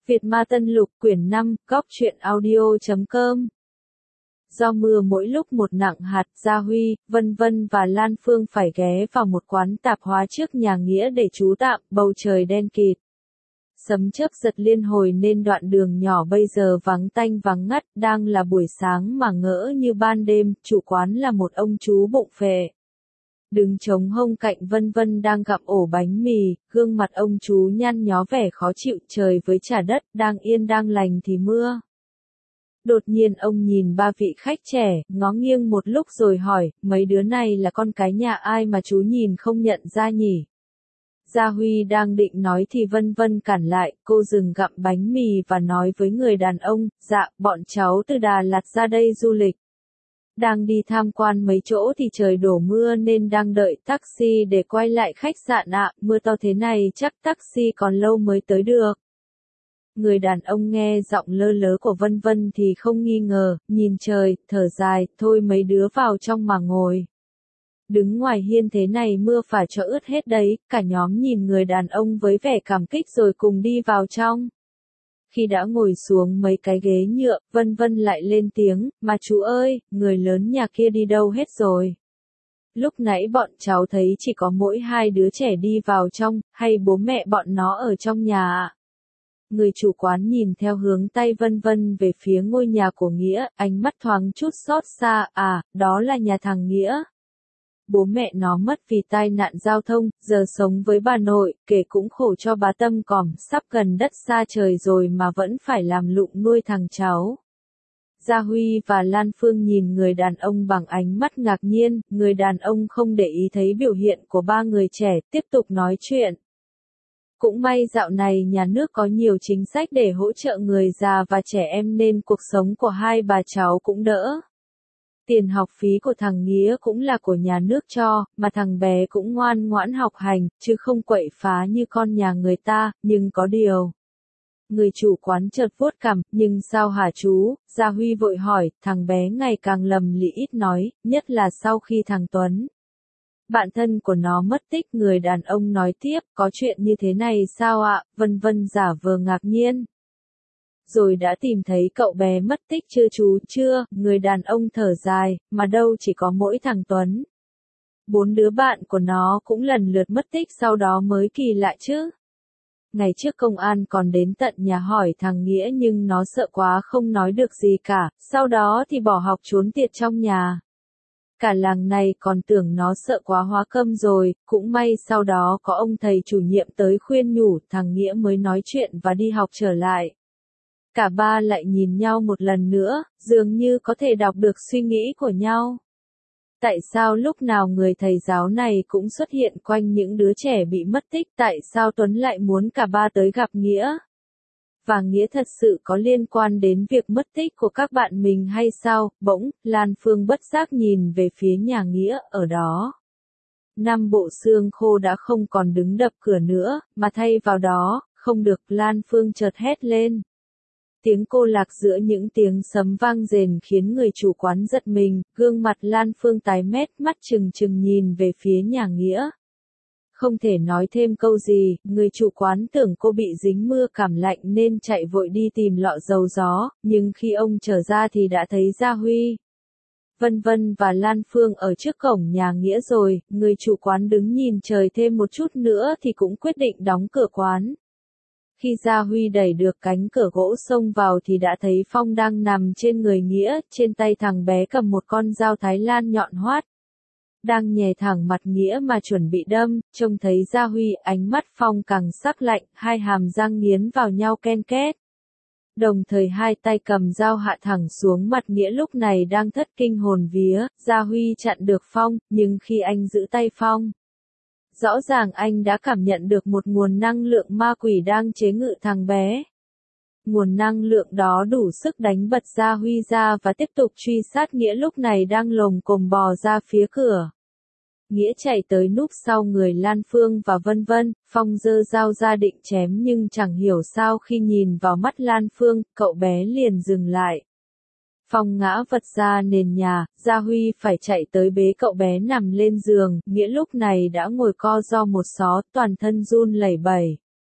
Việt Ma Tân Lục quyển 5, góc truyện audio.com. Do mưa mỗi lúc một nặng hạt, Gia Huy, Vân Vân và Lan Phương phải ghé vào một quán tạp hóa trước nhà Nghĩa để trú tạm, bầu trời đen kịt. Sấm chớp giật liên hồi nên đoạn đường nhỏ bây giờ vắng tanh vắng ngắt, đang là buổi sáng mà ngỡ như ban đêm, chủ quán là một ông chú bụng phệ. Đứng trống hông cạnh Vân Vân đang gặm ổ bánh mì, gương mặt ông chú nhăn nhó vẻ khó chịu, trời với trả đất, đang yên đang lành thì mưa. Đột nhiên ông nhìn ba vị khách trẻ, ngó nghiêng một lúc rồi hỏi, mấy đứa này là con cái nhà ai mà chú nhìn không nhận ra nhỉ? Gia Huy đang định nói thì Vân Vân cản lại, cô dừng gặm bánh mì và nói với người đàn ông, dạ, bọn cháu từ Đà Lạt ra đây du lịch. Đang đi tham quan mấy chỗ thì trời đổ mưa nên đang đợi taxi để quay lại khách sạn ạ, mưa to thế này chắc taxi còn lâu mới tới được. Người đàn ông nghe giọng lơ lớ của Vân Vân thì không nghi ngờ, nhìn trời, thở dài, thôi mấy đứa vào trong mà ngồi. Đứng ngoài hiên thế này mưa phải cho ướt hết đấy, cả nhóm nhìn người đàn ông với vẻ cảm kích rồi cùng đi vào trong. Khi đã ngồi xuống mấy cái ghế nhựa, Vân Vân lại lên tiếng, mà chú ơi, người lớn nhà kia đi đâu hết rồi? Lúc nãy bọn cháu thấy chỉ có mỗi hai đứa trẻ đi vào trong, hay bố mẹ bọn nó ở trong nhà ạ? Người chủ quán nhìn theo hướng tay Vân Vân về phía ngôi nhà của Nghĩa, ánh mắt thoáng chút xót xa, đó là nhà thằng Nghĩa. Bố mẹ nó mất vì tai nạn giao thông, giờ sống với bà nội, kể cũng khổ cho bà Tâm còm, sắp gần đất xa trời rồi mà vẫn phải làm lụng nuôi thằng cháu. Gia Huy và Lan Phương nhìn người đàn ông bằng ánh mắt ngạc nhiên, người đàn ông không để ý thấy biểu hiện của ba người trẻ, tiếp tục nói chuyện. Cũng may dạo này nhà nước có nhiều chính sách để hỗ trợ người già và trẻ em nên cuộc sống của hai bà cháu cũng đỡ. Tiền học phí của thằng Nghĩa cũng là của nhà nước cho, mà thằng bé cũng ngoan ngoãn học hành, chứ không quậy phá như con nhà người ta, nhưng có điều. Người chủ quán chợt vuốt cằm, nhưng sao hả chú? Gia Huy vội hỏi, thằng bé ngày càng lầm lĩ ít nói, nhất là sau khi thằng Tuấn. Bạn thân của nó mất tích, người đàn ông nói tiếp, có chuyện như thế này sao ạ? Vân Vân giả vờ ngạc nhiên. Rồi đã tìm thấy cậu bé mất tích chưa chú? Chưa, người đàn ông thở dài, mà đâu chỉ có mỗi thằng Tuấn. 4 đứa bạn của nó cũng lần lượt mất tích sau đó mới kỳ lạ chứ. Ngày trước công an còn đến tận nhà hỏi thằng Nghĩa nhưng nó sợ quá không nói được gì cả, sau đó thì bỏ học trốn tiệt trong nhà. Cả làng này còn tưởng nó sợ quá hóa câm rồi, cũng may sau đó có ông thầy chủ nhiệm tới khuyên nhủ, thằng Nghĩa mới nói chuyện và đi học trở lại. Cả ba lại nhìn nhau một lần nữa, dường như có thể đọc được suy nghĩ của nhau. Tại sao lúc nào người thầy giáo này cũng xuất hiện quanh những đứa trẻ bị mất tích? Tại sao Tuấn lại muốn cả ba tới gặp Nghĩa? Và Nghĩa thật sự có liên quan đến việc mất tích của các bạn mình hay sao? Bỗng, Lan Phương bất giác nhìn về phía nhà Nghĩa, ở đó. 5 bộ xương khô đã không còn đứng đập cửa nữa, mà thay vào đó, không được, Lan Phương chợt hét lên. Tiếng cô lạc giữa những tiếng sấm vang rền khiến người chủ quán giật mình, gương mặt Lan Phương tái mét, mắt trừng trừng nhìn về phía nhà Nghĩa. Không thể nói thêm câu gì, người chủ quán tưởng cô bị dính mưa cảm lạnh nên chạy vội đi tìm lọ dầu gió, nhưng khi ông trở ra thì đã thấy Gia Huy, Vân Vân và Lan Phương ở trước cổng nhà Nghĩa rồi, người chủ quán đứng nhìn trời thêm một chút nữa thì cũng quyết định đóng cửa quán. Khi Gia Huy đẩy được cánh cửa gỗ xông vào thì đã thấy Phong đang nằm trên người Nghĩa, trên tay thằng bé cầm một con dao Thái Lan nhọn hoắt. Đang nhè thẳng mặt Nghĩa mà chuẩn bị đâm, trông thấy Gia Huy, ánh mắt Phong càng sắc lạnh, hai hàm răng nghiến vào nhau ken két. Đồng thời hai tay cầm dao hạ thẳng xuống mặt Nghĩa lúc này đang thất kinh hồn vía, Gia Huy chặn được Phong, nhưng khi anh giữ tay Phong, rõ ràng anh đã cảm nhận được một nguồn năng lượng ma quỷ đang chế ngự thằng bé. Nguồn năng lượng đó đủ sức đánh bật Gia Huy ra và tiếp tục truy sát Nghĩa lúc này đang lồm cồm bò ra phía cửa. Nghĩa chạy tới núp sau người Lan Phương và Vân Vân, Phong giơ dao ra định chém nhưng chẳng hiểu sao khi nhìn vào mắt Lan Phương, cậu bé liền dừng lại. Phong ngã vật ra nền nhà, Gia Huy phải chạy tới bế cậu bé nằm lên giường, Nghĩa lúc này đã ngồi co ro một xó, toàn thân run lẩy bẩy.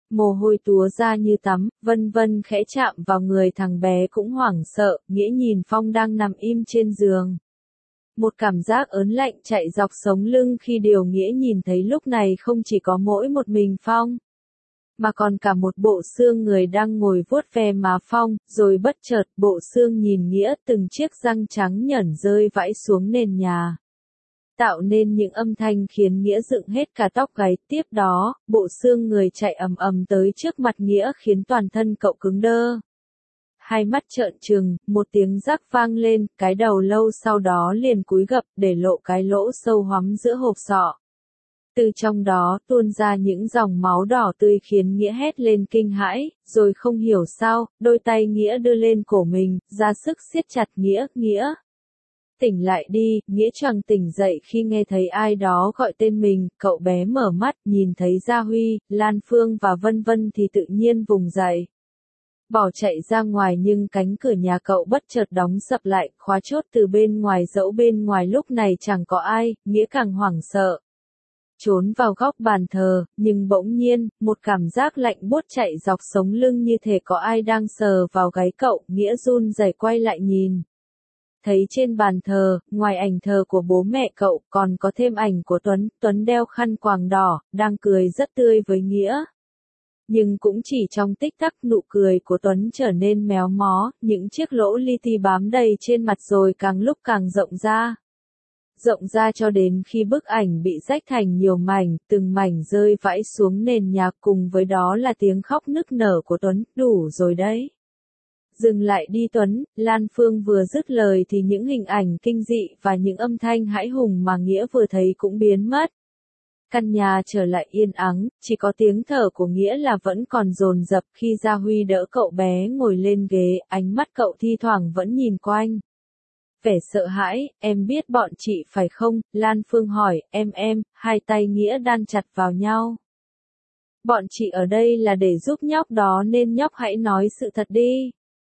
Mồ hôi túa ra như tắm, Vân Vân khẽ chạm vào người thằng bé cũng hoảng sợ, Nghĩa nhìn Phong đang nằm im trên giường. Một cảm giác ớn lạnh chạy dọc sống lưng khi điều Nghĩa nhìn thấy lúc này không chỉ có mỗi một mình Phong, mà còn cả một bộ xương người đang ngồi vuốt ve má Phong, rồi bất chợt bộ xương nhìn Nghĩa từng chiếc răng trắng nhởn rơi vãi xuống nền nhà, tạo nên những âm thanh khiến Nghĩa dựng hết cả tóc gáy. Tiếp đó, bộ xương người chạy ầm ầm tới trước mặt Nghĩa khiến toàn thân cậu cứng đơ. Hai mắt trợn trừng, một tiếng rắc vang lên, cái đầu lâu sau đó liền cúi gập để lộ cái lỗ sâu hoắm giữa hộp sọ. Từ trong đó tuôn ra những dòng máu đỏ tươi khiến Nghĩa hét lên kinh hãi, rồi không hiểu sao, đôi tay Nghĩa đưa lên cổ mình, ra sức siết chặt Nghĩa. Nghĩa! Tỉnh lại đi, Nghĩa choàng tỉnh dậy khi nghe thấy ai đó gọi tên mình, cậu bé mở mắt, nhìn thấy Gia Huy, Lan Phương và Vân Vân thì tự nhiên vùng dậy. Bỏ chạy ra ngoài nhưng cánh cửa nhà cậu bất chợt đóng sập lại, khóa chốt từ bên ngoài, dẫu bên ngoài lúc này chẳng có ai, Nghĩa càng hoảng sợ. Trốn vào góc bàn thờ, nhưng bỗng nhiên, một cảm giác lạnh buốt chạy dọc sống lưng như thể có ai đang sờ vào gáy cậu, Nghĩa run rẩy quay lại nhìn. Thấy trên bàn thờ, ngoài ảnh thờ của bố mẹ cậu, còn có thêm ảnh của Tuấn đeo khăn quàng đỏ, đang cười rất tươi với Nghĩa. Nhưng cũng chỉ trong tích tắc nụ cười của Tuấn trở nên méo mó, những chiếc lỗ li ti bám đầy trên mặt rồi càng lúc càng rộng ra. Rộng ra cho đến khi bức ảnh bị rách thành nhiều mảnh, từng mảnh rơi vãi xuống nền nhà, cùng với đó là tiếng khóc nức nở của Tuấn, đủ rồi đấy. Dừng lại đi Tuấn, Lan Phương vừa dứt lời thì những hình ảnh kinh dị và những âm thanh hãi hùng mà Nghĩa vừa thấy cũng biến mất. Căn nhà trở lại yên ắng, chỉ có tiếng thở của Nghĩa là vẫn còn dồn dập khi Gia Huy đỡ cậu bé ngồi lên ghế, ánh mắt cậu thi thoảng vẫn nhìn quanh. Vẻ sợ hãi, em biết bọn chị phải không? Lan Phương hỏi, em, hai tay Nghĩa đan chặt vào nhau. Bọn chị ở đây là để giúp nhóc đó nên nhóc hãy nói sự thật đi.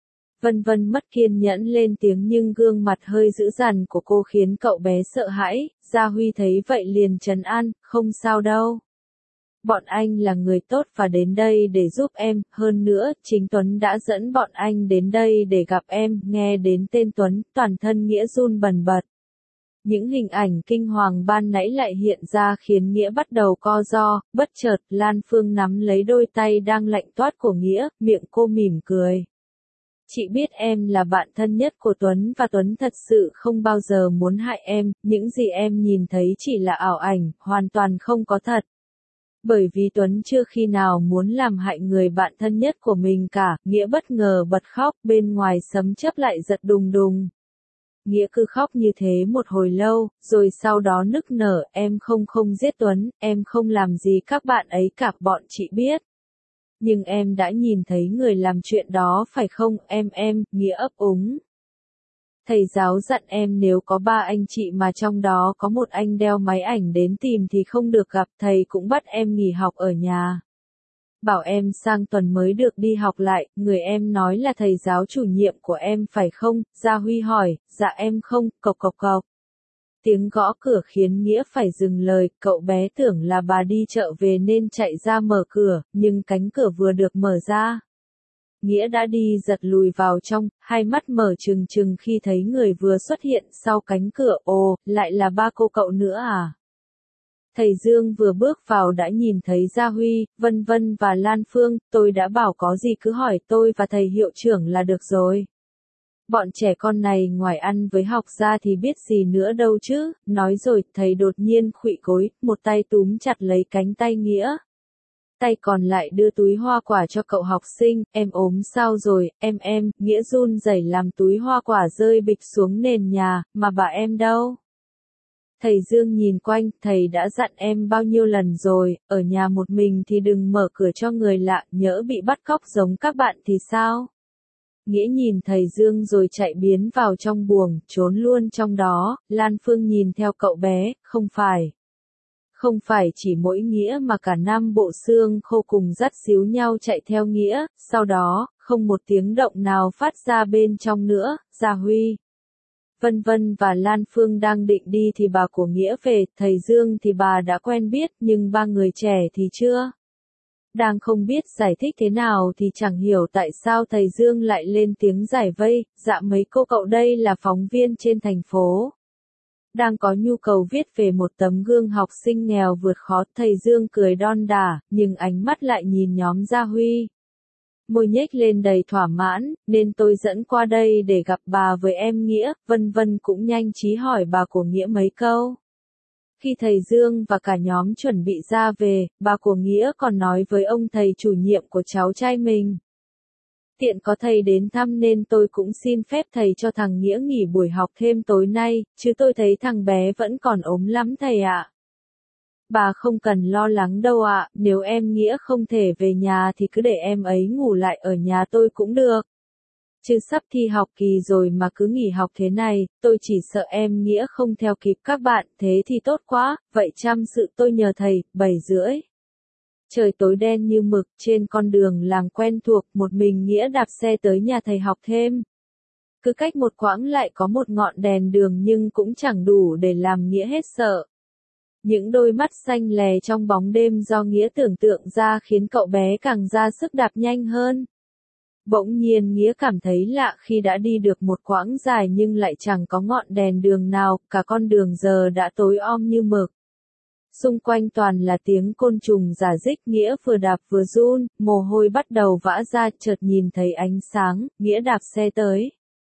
Vân Vân mất kiên nhẫn lên tiếng nhưng gương mặt hơi dữ dằn của cô khiến cậu bé sợ hãi. Gia Huy thấy vậy liền trấn an, không sao đâu. Bọn anh là người tốt và đến đây để giúp em, hơn nữa, chính Tuấn đã dẫn bọn anh đến đây để gặp em. Nghe đến tên Tuấn, toàn thân Nghĩa run bần bật. Những hình ảnh kinh hoàng ban nãy lại hiện ra khiến Nghĩa bắt đầu co ro, bất chợt, Lan Phương nắm lấy đôi tay đang lạnh toát của Nghĩa, miệng cô mỉm cười. Chị biết em là bạn thân nhất của Tuấn và Tuấn thật sự không bao giờ muốn hại em, những gì em nhìn thấy chỉ là ảo ảnh, hoàn toàn không có thật. Bởi vì Tuấn chưa khi nào muốn làm hại người bạn thân nhất của mình cả. Nghĩa bất ngờ bật khóc, bên ngoài sấm chớp lại giật đùng đùng. Nghĩa cứ khóc như thế một hồi lâu, rồi sau đó nức nở, em không giết Tuấn, em không làm gì các bạn ấy cả, bọn chị biết. Nhưng em đã nhìn thấy người làm chuyện đó phải không, em, Nghĩa ấp úng. Thầy giáo dặn em nếu có 3 anh chị mà trong đó có một anh đeo máy ảnh đến tìm thì không được gặp, thầy cũng bắt em nghỉ học ở nhà. Bảo em sang tuần mới được đi học lại, người em nói là thầy giáo chủ nhiệm của em phải không? Gia Huy hỏi, dạ em không, cộc cộc cộc. Tiếng gõ cửa khiến Nghĩa phải dừng lời, cậu bé tưởng là bà đi chợ về nên chạy ra mở cửa, nhưng cánh cửa vừa được mở ra. Nghĩa đã đi giật lùi vào trong, hai mắt mở trừng trừng khi thấy người vừa xuất hiện sau cánh cửa. Ồ, lại là ba cô cậu nữa à? Thầy Dương vừa bước vào đã nhìn thấy Gia Huy, Vân Vân và Lan Phương, tôi đã bảo có gì cứ hỏi tôi và thầy hiệu trưởng là được rồi. Bọn trẻ con này ngoài ăn với học ra thì biết gì nữa đâu chứ, nói rồi, thầy đột nhiên khuỵu gối, một tay túm chặt lấy cánh tay Nghĩa. Tay còn lại đưa túi hoa quả cho cậu học sinh, em ốm sao rồi, em, Nghĩa run rẩy làm túi hoa quả rơi bịch xuống nền nhà, mà bà em đâu? Thầy Dương nhìn quanh, thầy đã dặn em bao nhiêu lần rồi, ở nhà một mình thì đừng mở cửa cho người lạ, nhỡ bị bắt cóc giống các bạn thì sao? Nghĩa nhìn thầy Dương rồi chạy biến vào trong buồng, trốn luôn trong đó. Lan Phương nhìn theo cậu bé, không phải chỉ mỗi Nghĩa mà cả 5 bộ xương khô cùng dắt xíu nhau chạy theo Nghĩa, sau đó, không một tiếng động nào phát ra bên trong nữa. Gia Huy, Vân Vân và Lan Phương đang định đi thì bà của Nghĩa về, thầy Dương thì bà đã quen biết, nhưng ba người trẻ thì chưa. Đang không biết giải thích thế nào thì chẳng hiểu tại sao thầy Dương lại lên tiếng giải vây, dạ mấy cô cậu đây là phóng viên trên thành phố. Đang có nhu cầu viết về một tấm gương học sinh nghèo vượt khó, thầy Dương cười đon đả, nhưng ánh mắt lại nhìn nhóm Gia Huy. Môi nhếch lên đầy thỏa mãn, nên tôi dẫn qua đây để gặp bà với em Nghĩa, vân vân cũng nhanh trí hỏi bà của Nghĩa mấy câu. Khi thầy Dương và cả nhóm chuẩn bị ra về, bà của Nghĩa còn nói với ông thầy chủ nhiệm của cháu trai mình. Tiện có thầy đến thăm nên tôi cũng xin phép thầy cho thằng Nghĩa nghỉ buổi học thêm tối nay, chứ tôi thấy thằng bé vẫn còn ốm lắm thầy ạ. Bà không cần lo lắng đâu ạ, nếu em Nghĩa không thể về nhà thì cứ để em ấy ngủ lại ở nhà tôi cũng được. Chứ sắp thi học kỳ rồi mà cứ nghỉ học thế này, tôi chỉ sợ em Nghĩa không theo kịp các bạn, thế thì tốt quá, vậy chăm sự tôi nhờ thầy, 7:30. Trời tối đen như mực, trên con đường làng quen thuộc, một mình Nghĩa đạp xe tới nhà thầy học thêm. Cứ cách một quãng lại có một ngọn đèn đường nhưng cũng chẳng đủ để làm Nghĩa hết sợ. Những đôi mắt xanh lè trong bóng đêm do Nghĩa tưởng tượng ra khiến cậu bé càng ra sức đạp nhanh hơn. Bỗng nhiên Nghĩa cảm thấy lạ khi đã đi được một quãng dài nhưng lại chẳng có ngọn đèn đường nào, cả con đường giờ đã tối om như mực. Xung quanh toàn là tiếng côn trùng rả rích, Nghĩa vừa đạp vừa run, mồ hôi bắt đầu vã ra, chợt nhìn thấy ánh sáng, Nghĩa đạp xe tới.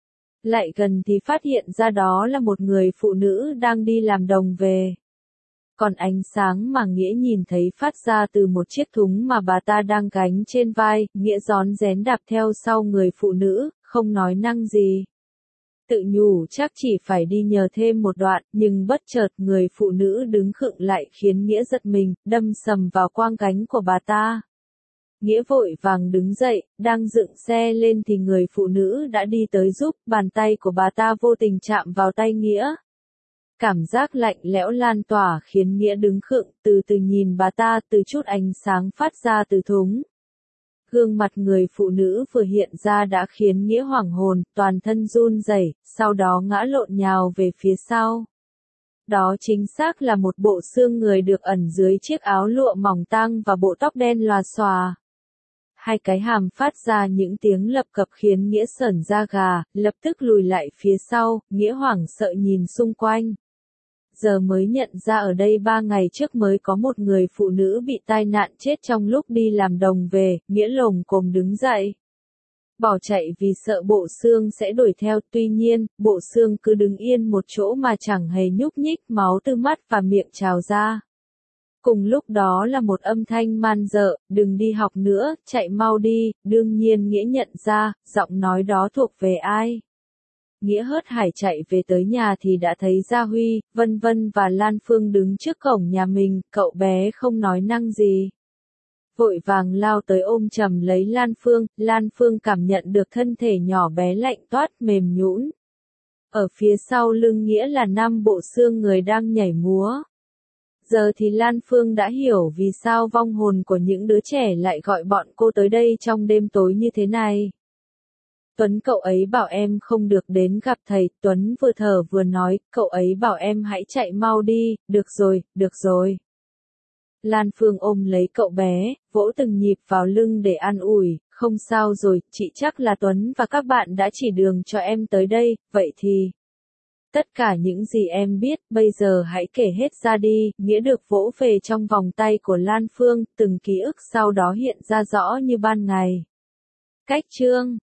Lại gần thì phát hiện ra đó là một người phụ nữ đang đi làm đồng về. Còn ánh sáng mà Nghĩa nhìn thấy phát ra từ một chiếc thúng mà bà ta đang gánh trên vai, Nghĩa rón rén đạp theo sau người phụ nữ, không nói năng gì. Tự nhủ chắc chỉ phải đi nhờ thêm một đoạn, nhưng bất chợt người phụ nữ đứng khựng lại khiến Nghĩa giật mình, đâm sầm vào quang gánh của bà ta. Nghĩa vội vàng đứng dậy, đang dựng xe lên thì người phụ nữ đã đi tới giúp, bàn tay của bà ta vô tình chạm vào tay Nghĩa. Cảm giác lạnh lẽo lan tỏa khiến Nghĩa đứng khựng, từ từ nhìn bà ta, từ chút ánh sáng phát ra từ thúng. Gương mặt người phụ nữ vừa hiện ra đã khiến Nghĩa hoảng hồn, toàn thân run rẩy, sau đó ngã lộn nhào về phía sau. Đó chính xác là một bộ xương người được ẩn dưới chiếc áo lụa mỏng tang và bộ tóc đen lòa xòa. Hai cái hàm phát ra những tiếng lập cập khiến Nghĩa sởn da gà, lập tức lùi lại phía sau, Nghĩa hoảng sợ nhìn xung quanh. Giờ mới nhận ra ở đây 3 ngày trước mới có một người phụ nữ bị tai nạn chết trong lúc đi làm đồng về, Nghĩa lồm cồm đứng dậy. Bỏ chạy vì sợ bộ xương sẽ đuổi theo, tuy nhiên, bộ xương cứ đứng yên một chỗ mà chẳng hề nhúc nhích, máu từ mắt và miệng trào ra. Cùng lúc đó là một âm thanh man dợ, đừng đi học nữa, chạy mau đi, đương nhiên Nghĩa nhận ra, giọng nói đó thuộc về ai. Nghĩa hớt hải chạy về tới nhà thì đã thấy Gia Huy, Vân Vân và Lan Phương đứng trước cổng nhà mình, cậu bé không nói năng gì. Vội vàng lao tới ôm chầm lấy Lan Phương cảm nhận được thân thể nhỏ bé lạnh toát mềm nhũn. Ở phía sau lưng Nghĩa là 5 bộ xương người đang nhảy múa. Giờ thì Lan Phương đã hiểu vì sao vong hồn của những đứa trẻ lại gọi bọn cô tới đây trong đêm tối như thế này. Tuấn cậu ấy bảo em không được đến gặp thầy, Tuấn vừa thở vừa nói, cậu ấy bảo em hãy chạy mau đi, được rồi. Lan Phương ôm lấy cậu bé, vỗ từng nhịp vào lưng để an ủi, không sao rồi, chị chắc là Tuấn và các bạn đã chỉ đường cho em tới đây, vậy thì... Tất cả những gì em biết, bây giờ hãy kể hết ra đi, Nghĩa được vỗ về trong vòng tay của Lan Phương, từng ký ức sau đó hiện ra rõ như ban ngày. Cách chương